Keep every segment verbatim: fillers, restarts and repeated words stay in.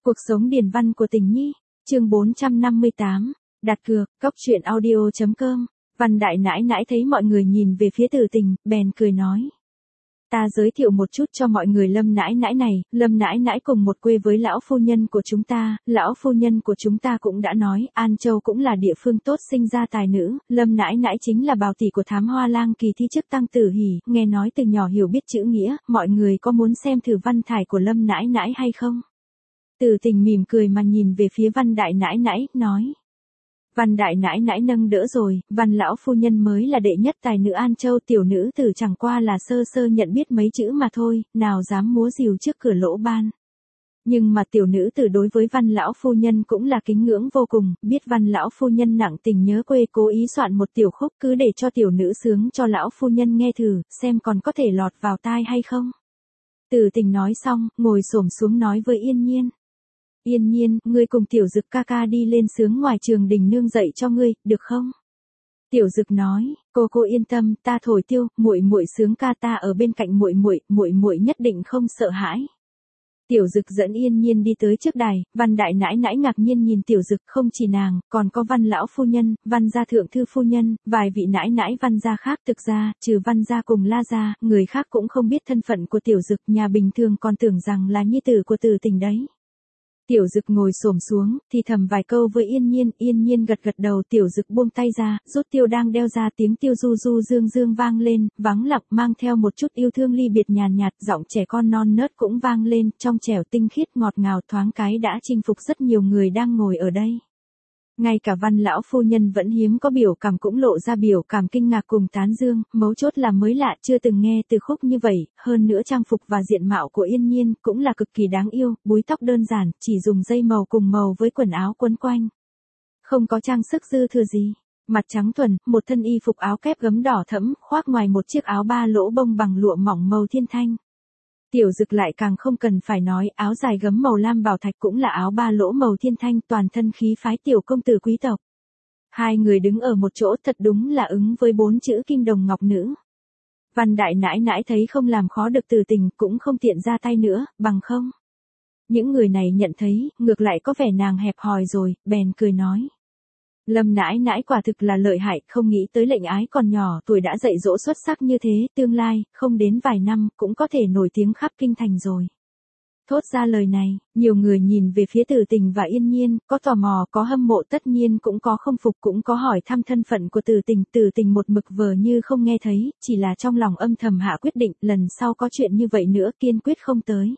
Cuộc sống điển văn của Tình Nhi, chương bốn trăm năm mươi tám, đặt cược, cốc truyện audio chấm com. Văn đại nãi nãi thấy mọi người nhìn về phía Từ Tình, bèn cười nói. Ta giới thiệu một chút cho mọi người Lâm nãi nãi này, Lâm nãi nãi cùng một quê với lão phu nhân của chúng ta, lão phu nhân của chúng ta cũng đã nói, An Châu cũng là địa phương tốt sinh ra tài nữ, Lâm nãi nãi chính là bào tỷ của thám hoa lang kỳ thi chức tăng tử hỷ, nghe nói từ nhỏ hiểu biết chữ nghĩa, mọi người có muốn xem thử văn thải của Lâm nãi nãi hay không? Từ Tình mỉm cười mà nhìn về phía Văn đại nãi nãi, nói. Văn đại nãi nãi nâng đỡ rồi, Văn lão phu nhân mới là đệ nhất tài nữ An Châu, tiểu nữ tử chẳng qua là sơ sơ nhận biết mấy chữ mà thôi, nào dám múa rìu trước cửa lỗ ban. Nhưng mà tiểu nữ tử đối với Văn lão phu nhân cũng là kính ngưỡng vô cùng, biết Văn lão phu nhân nặng tình nhớ quê, cố ý soạn một tiểu khúc cứ để cho tiểu nữ sướng cho lão phu nhân nghe thử, xem còn có thể lọt vào tai hay không. Từ Tình nói xong, ngồi xổm xuống nói với Yên Nhiên. Yên Nhiên, ngươi cùng Tiểu Dực ca ca đi lên sướng ngoài trường đình nương dạy cho ngươi, được không? Tiểu Dực nói, cô cô yên tâm, ta thổi tiêu, muội muội sướng ca ta ở bên cạnh muội muội, muội muội nhất định không sợ hãi. Tiểu Dực dẫn Yên Nhiên đi tới trước đài, Văn đại nãi nãi ngạc nhiên nhìn Tiểu Dực, không chỉ nàng, còn có Văn lão phu nhân, Văn gia thượng thư phu nhân, vài vị nãi nãi Văn gia khác, thực ra, trừ Văn gia cùng La gia, người khác cũng không biết thân phận của Tiểu Dực, nhà bình thường còn tưởng rằng là nhi tử của Từ Tình đấy. Tiểu Dực ngồi xổm xuống, thì thầm vài câu với Yên Nhiên, Yên Nhiên gật gật đầu, Tiểu Dực buông tay ra, rút tiêu đang đeo ra, tiếng tiêu du du dương dương vang lên, vắng lặng mang theo một chút yêu thương ly biệt nhàn nhạt, giọng trẻ con non nớt cũng vang lên, trong trẻo tinh khiết ngọt ngào thoáng cái đã chinh phục rất nhiều người đang ngồi ở đây. Ngay cả Văn lão phu nhân vẫn hiếm có biểu cảm cũng lộ ra biểu cảm kinh ngạc cùng tán dương, mấu chốt là mới lạ chưa từng nghe từ khúc như vậy, hơn nữa trang phục và diện mạo của Yên Nhiên cũng là cực kỳ đáng yêu, búi tóc đơn giản, chỉ dùng dây màu cùng màu với quần áo quấn quanh. Không có trang sức dư thừa gì, mặt trắng thuần, một thân y phục áo kép gấm đỏ thẫm, khoác ngoài một chiếc áo ba lỗ bông bằng lụa mỏng màu thiên thanh. Tiểu Dực lại càng không cần phải nói, áo dài gấm màu lam bảo thạch cũng là áo ba lỗ màu thiên thanh, toàn thân khí phái tiểu công tử quý tộc. Hai người đứng ở một chỗ thật đúng là ứng với bốn chữ kim đồng ngọc nữ. Văn đại nãi nãi thấy không làm khó được Từ Tình, cũng không tiện ra tay nữa, bằng không. Những người này nhận thấy, ngược lại có vẻ nàng hẹp hòi rồi, bèn cười nói. Lâm nãi nãi quả thực là lợi hại, không nghĩ tới lệnh ái còn nhỏ tuổi đã dạy dỗ xuất sắc như thế, tương lai, không đến vài năm, cũng có thể nổi tiếng khắp kinh thành rồi. Thốt ra lời này, nhiều người nhìn về phía Từ Tình và Yên Nhiên, có tò mò, có hâm mộ, tất nhiên cũng có không phục, cũng có hỏi thăm thân phận của Từ Tình. Từ Tình một mực vờ như không nghe thấy, chỉ là trong lòng âm thầm hạ quyết định, lần sau có chuyện như vậy nữa kiên quyết không tới.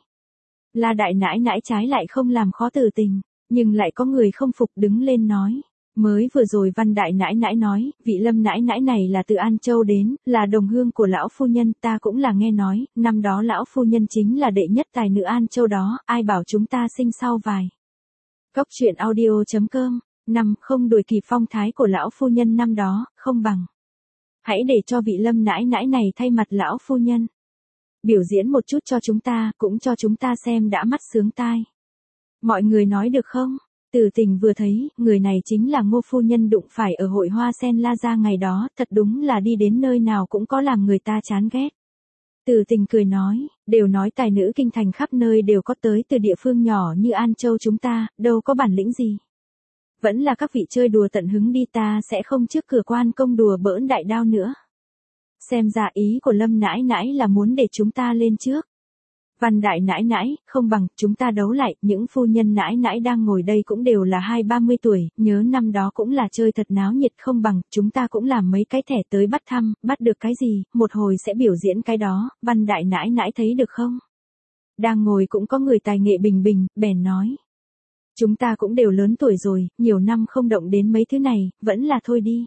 La đại nãi nãi trái lại không làm khó Từ Tình, nhưng lại có người không phục đứng lên nói. Mới vừa rồi Văn đại nãi nãi nói, vị Lâm nãi nãi này là từ An Châu đến, là đồng hương của lão phu nhân, ta cũng là nghe nói, năm đó lão phu nhân chính là đệ nhất tài nữ An Châu đó, ai bảo chúng ta sinh sau vài. Cốc truyện audio chấm com, năm không đuổi kịp phong thái của lão phu nhân năm đó, không bằng. Hãy để cho vị Lâm nãi nãi này thay mặt lão phu nhân. Biểu diễn một chút cho chúng ta, cũng cho chúng ta xem đã mắt sướng tai. Mọi người nói được không? Từ Tình vừa thấy, người này chính là Ngô phu nhân đụng phải ở hội hoa sen La gia ngày đó, thật đúng là đi đến nơi nào cũng có làm người ta chán ghét. Từ Tình cười nói, đều nói tài nữ kinh thành khắp nơi đều có tới từ địa phương nhỏ như An Châu chúng ta, đâu có bản lĩnh gì. Vẫn là các vị chơi đùa tận hứng đi, ta sẽ không trước cửa quan công đùa bỡn đại đao nữa. Xem ra ý của Lâm nãi nãi là muốn để chúng ta lên trước. Văn đại nãi nãi, không bằng, chúng ta đấu lại, những phu nhân nãi nãi đang ngồi đây cũng đều là hai ba mươi tuổi, nhớ năm đó cũng là chơi thật náo nhiệt, không bằng, chúng ta cũng làm mấy cái thẻ tới bắt thăm, bắt được cái gì, một hồi sẽ biểu diễn cái đó, Văn đại nãi nãi thấy được không? Đang ngồi cũng có người tài nghệ bình bình, bèn nói. Chúng ta cũng đều lớn tuổi rồi, nhiều năm không động đến mấy thứ này, vẫn là thôi đi.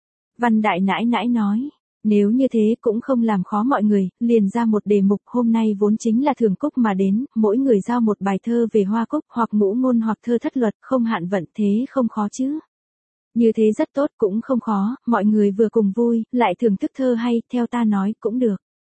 Văn đại nãi nãi nói. Nếu như thế cũng không làm khó mọi người, liền ra một đề mục, hôm nay vốn chính là thường cúc mà đến, mỗi người giao một bài thơ về hoa cúc hoặc ngũ ngôn hoặc thơ thất luật, không hạn vận, thế không khó chứ. Như thế rất tốt, cũng không khó, mọi người vừa cùng vui, lại thưởng thức thơ hay, theo ta nói cũng được.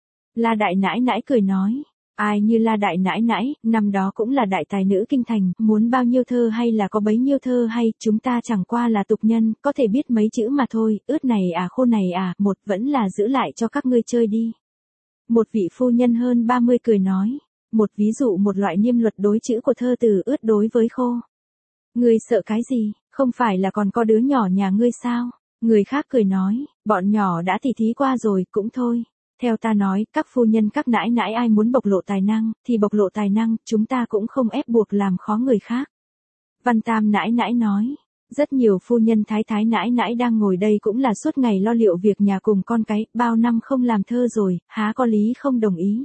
La đại nãi nãi cười nói. Ai như La đại nãi nãi, năm đó cũng là đại tài nữ kinh thành, muốn bao nhiêu thơ hay là có bấy nhiêu thơ hay, chúng ta chẳng qua là tục nhân, có thể biết mấy chữ mà thôi, ướt này à khô này à, một vẫn là giữ lại cho các ngươi chơi đi. Một vị phu nhân hơn ba mươi cười nói, một ví dụ một loại niêm luật đối chữ của thơ từ ướt đối với khô. Ngươi sợ cái gì, không phải là còn có đứa nhỏ nhà ngươi sao? Người khác cười nói, bọn nhỏ đã tỉ thí qua rồi, cũng thôi. Theo ta nói, các phu nhân các nãi nãi ai muốn bộc lộ tài năng, thì bộc lộ tài năng, chúng ta cũng không ép buộc làm khó người khác. Văn Tam nãi nãi nói, rất nhiều phu nhân thái thái nãi nãi đang ngồi đây cũng là suốt ngày lo liệu việc nhà cùng con cái, bao năm không làm thơ rồi, há có lý không đồng ý.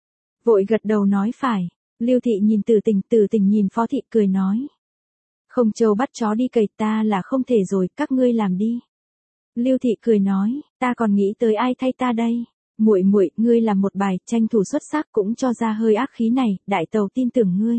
Vội gật đầu nói phải, Lưu Thị nhìn Từ Tình, Từ Tình nhìn Phó Thị cười nói. Không trâu bắt chó đi cày ta là không thể rồi, các ngươi làm đi. Lưu Thị cười nói, ta còn nghĩ tới ai thay ta đây. Muội muội, ngươi làm một bài tranh thủ xuất sắc cũng cho ra hơi ác khí này, đại tàu tin tưởng ngươi.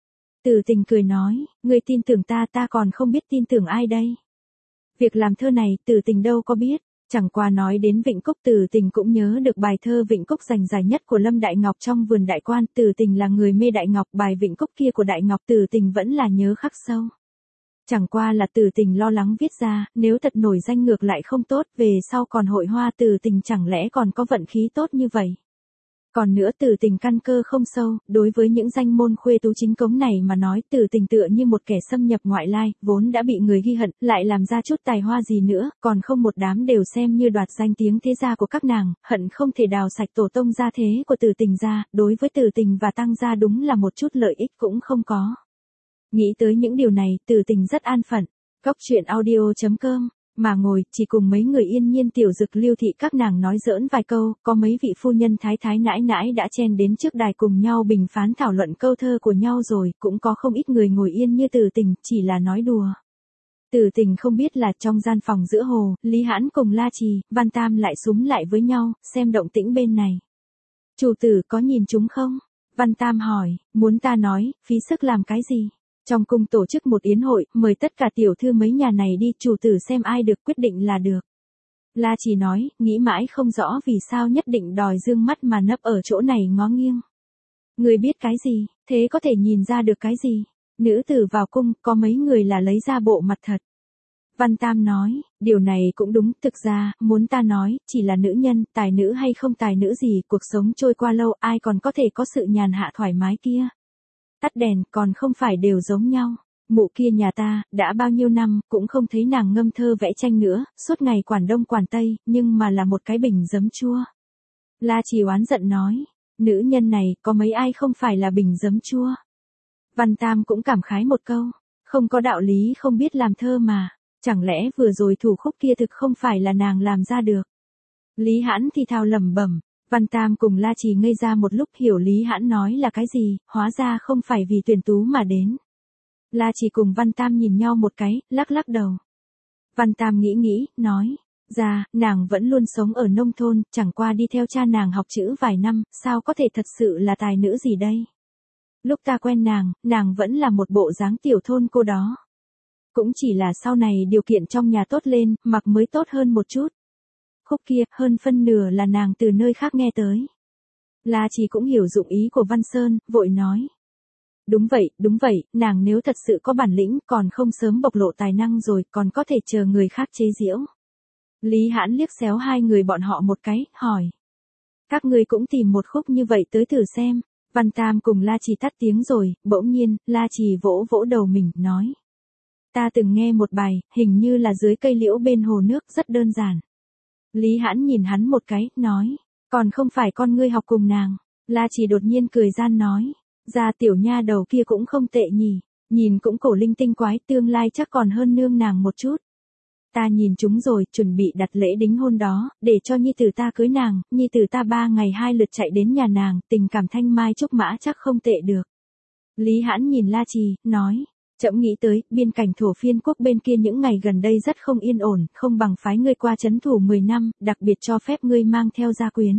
Từ Tình cười nói, ngươi tin tưởng ta ta còn không biết tin tưởng ai đây. Việc làm thơ này Từ Tình đâu có biết, chẳng qua nói đến Vịnh Cúc Từ Tình cũng nhớ được bài thơ Vịnh Cúc giành giải nhất của Lâm Đại Ngọc trong Vườn Đại Quan. Từ Tình là người mê Đại Ngọc, bài Vịnh Cúc kia của Đại Ngọc Từ Tình vẫn là nhớ khắc sâu. Chẳng qua là Từ Tình lo lắng viết ra, nếu thật nổi danh ngược lại không tốt, về sau còn hội hoa Từ Tình chẳng lẽ còn có vận khí tốt như vậy. Còn nữa Từ Tình căn cơ không sâu, đối với những danh môn khuê tú chính cống này mà nói Từ Tình tựa như một kẻ xâm nhập ngoại lai, vốn đã bị người ghi hận, lại làm ra chút tài hoa gì nữa, còn không một đám đều xem như đoạt danh tiếng thế gia của các nàng, hận không thể đào sạch tổ tông gia thế của Từ Tình ra, đối với Từ Tình và Tăng gia đúng là một chút lợi ích cũng không có. Nghĩ tới những điều này, Từ Tình rất an phận. Cóc truyện audio chấm com mà ngồi, chỉ cùng mấy người Yên Nhiên Tiểu Dực Lưu Thị các nàng nói giỡn vài câu, có mấy vị phu nhân thái thái nãi nãi đã chen đến trước đài cùng nhau bình phán thảo luận câu thơ của nhau rồi, cũng có không ít người ngồi yên như Từ Tình, chỉ là nói đùa. Từ Tình không biết là trong gian phòng giữa hồ, Lý Hãn cùng La Trì, Văn Tam lại xúm lại với nhau, xem động tĩnh bên này. Chủ tử có nhìn chúng không? Văn Tam hỏi, muốn ta nói, phí sức làm cái gì? Trong cung tổ chức một yến hội, mời tất cả tiểu thư mấy nhà này đi, chủ tử xem ai được quyết định là được. La Trì nói, nghĩ mãi không rõ vì sao nhất định đòi dương mắt mà nấp ở chỗ này ngó nghiêng. Người biết cái gì, thế có thể nhìn ra được cái gì? Nữ tử vào cung, có mấy người là lấy ra bộ mặt thật. Văn Tam nói, điều này cũng đúng, thực ra, muốn ta nói, chỉ là nữ nhân, tài nữ hay không tài nữ gì, cuộc sống trôi qua lâu, ai còn có thể có sự nhàn hạ thoải mái kia. Tắt đèn, còn không phải đều giống nhau. Mụ kia nhà ta, đã bao nhiêu năm, cũng không thấy nàng ngâm thơ vẽ tranh nữa, suốt ngày quản đông quản tây, nhưng mà là một cái bình giấm chua. La Trì oán giận nói, nữ nhân này, có mấy ai không phải là bình giấm chua. Văn Tam cũng cảm khái một câu, không có đạo lý không biết làm thơ mà, chẳng lẽ vừa rồi thủ khúc kia thực không phải là nàng làm ra được. Lý Hãn thì thào lẩm bẩm. Văn Tam cùng La Trì ngây ra một lúc hiểu Lý Hãn nói là cái gì, hóa ra không phải vì tuyển tú mà đến. La Trì cùng Văn Tam nhìn nhau một cái, lắc lắc đầu. Văn Tam nghĩ nghĩ, nói, ra, nàng vẫn luôn sống ở nông thôn, chẳng qua đi theo cha nàng học chữ vài năm, sao có thể thật sự là tài nữ gì đây? Lúc ta quen nàng, nàng vẫn là một bộ dáng tiểu thôn cô đó. Cũng chỉ là sau này điều kiện trong nhà tốt lên, mặc mới tốt hơn một chút. Khúc kia, hơn phân nửa là nàng từ nơi khác nghe tới. La Trì cũng hiểu dụng ý của Văn Sơn, vội nói. Đúng vậy, đúng vậy, nàng nếu thật sự có bản lĩnh, còn không sớm bộc lộ tài năng rồi, còn có thể chờ người khác chế giễu. Lý Hãn liếc xéo hai người bọn họ một cái, hỏi. Các ngươi cũng tìm một khúc như vậy tới thử xem. Văn Tam cùng La Trì tắt tiếng rồi, bỗng nhiên, La Trì vỗ vỗ đầu mình, nói. Ta từng nghe một bài, hình như là dưới cây liễu bên hồ nước, rất đơn giản. Lý Hãn nhìn hắn một cái, nói, còn không phải con ngươi học cùng nàng. La Trì đột nhiên cười gian nói, ra tiểu nha đầu kia cũng không tệ nhỉ, nhìn cũng cổ linh tinh quái, tương lai chắc còn hơn nương nàng một chút. Ta nhìn chúng rồi, chuẩn bị đặt lễ đính hôn đó, để cho nhi tử ta cưới nàng, nhi tử ta ba ngày hai lượt chạy đến nhà nàng, tình cảm thanh mai trúc mã chắc không tệ được. Lý Hãn nhìn La Trì, nói. Trẫm nghĩ tới, biên cảnh thổ phiên quốc bên kia những ngày gần đây rất không yên ổn, không bằng phái ngươi qua trấn thủ mười năm, đặc biệt cho phép ngươi mang theo gia quyến.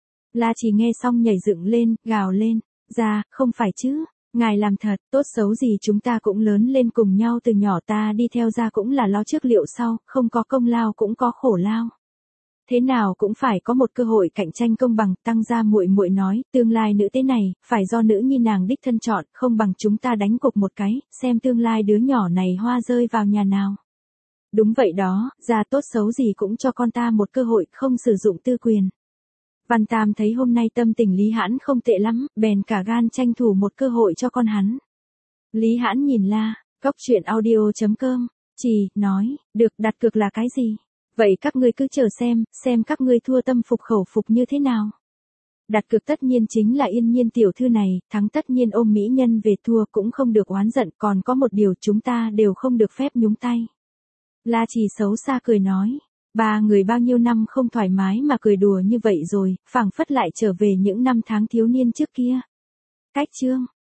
La Trì nghe xong nhảy dựng lên, gào lên, ra, không phải chứ, ngài làm thật, tốt xấu gì chúng ta cũng lớn lên cùng nhau từ nhỏ, ta đi theo ra cũng là lo trước liệu sau, không có công lao cũng có khổ lao. Thế nào cũng phải có một cơ hội cạnh tranh công bằng, Tăng gia muội muội nói, tương lai nữ tế này, phải do nữ nhi nàng đích thân chọn, không bằng chúng ta đánh cục một cái, xem tương lai đứa nhỏ này hoa rơi vào nhà nào. Đúng vậy đó, gia tốt xấu gì cũng cho con ta một cơ hội, không sử dụng tư quyền. Văn Tam thấy hôm nay tâm tình Lý Hãn không tệ lắm, bèn cả gan tranh thủ một cơ hội cho con hắn. Lý Hãn nhìn La, cốc truyện audio chấm com, chỉ, nói, được, đặt cược là cái gì? Vậy các ngươi cứ chờ xem, xem các ngươi thua tâm phục khẩu phục như thế nào. Đặt cược tất nhiên chính là Yên Nhiên tiểu thư này, thắng tất nhiên ôm mỹ nhân về, thua cũng không được oán giận, còn có một điều chúng ta đều không được phép nhúng tay. La Trì xấu xa cười nói, ba người bao nhiêu năm không thoải mái mà cười đùa như vậy rồi, phảng phất lại trở về những năm tháng thiếu niên trước kia. Cách chương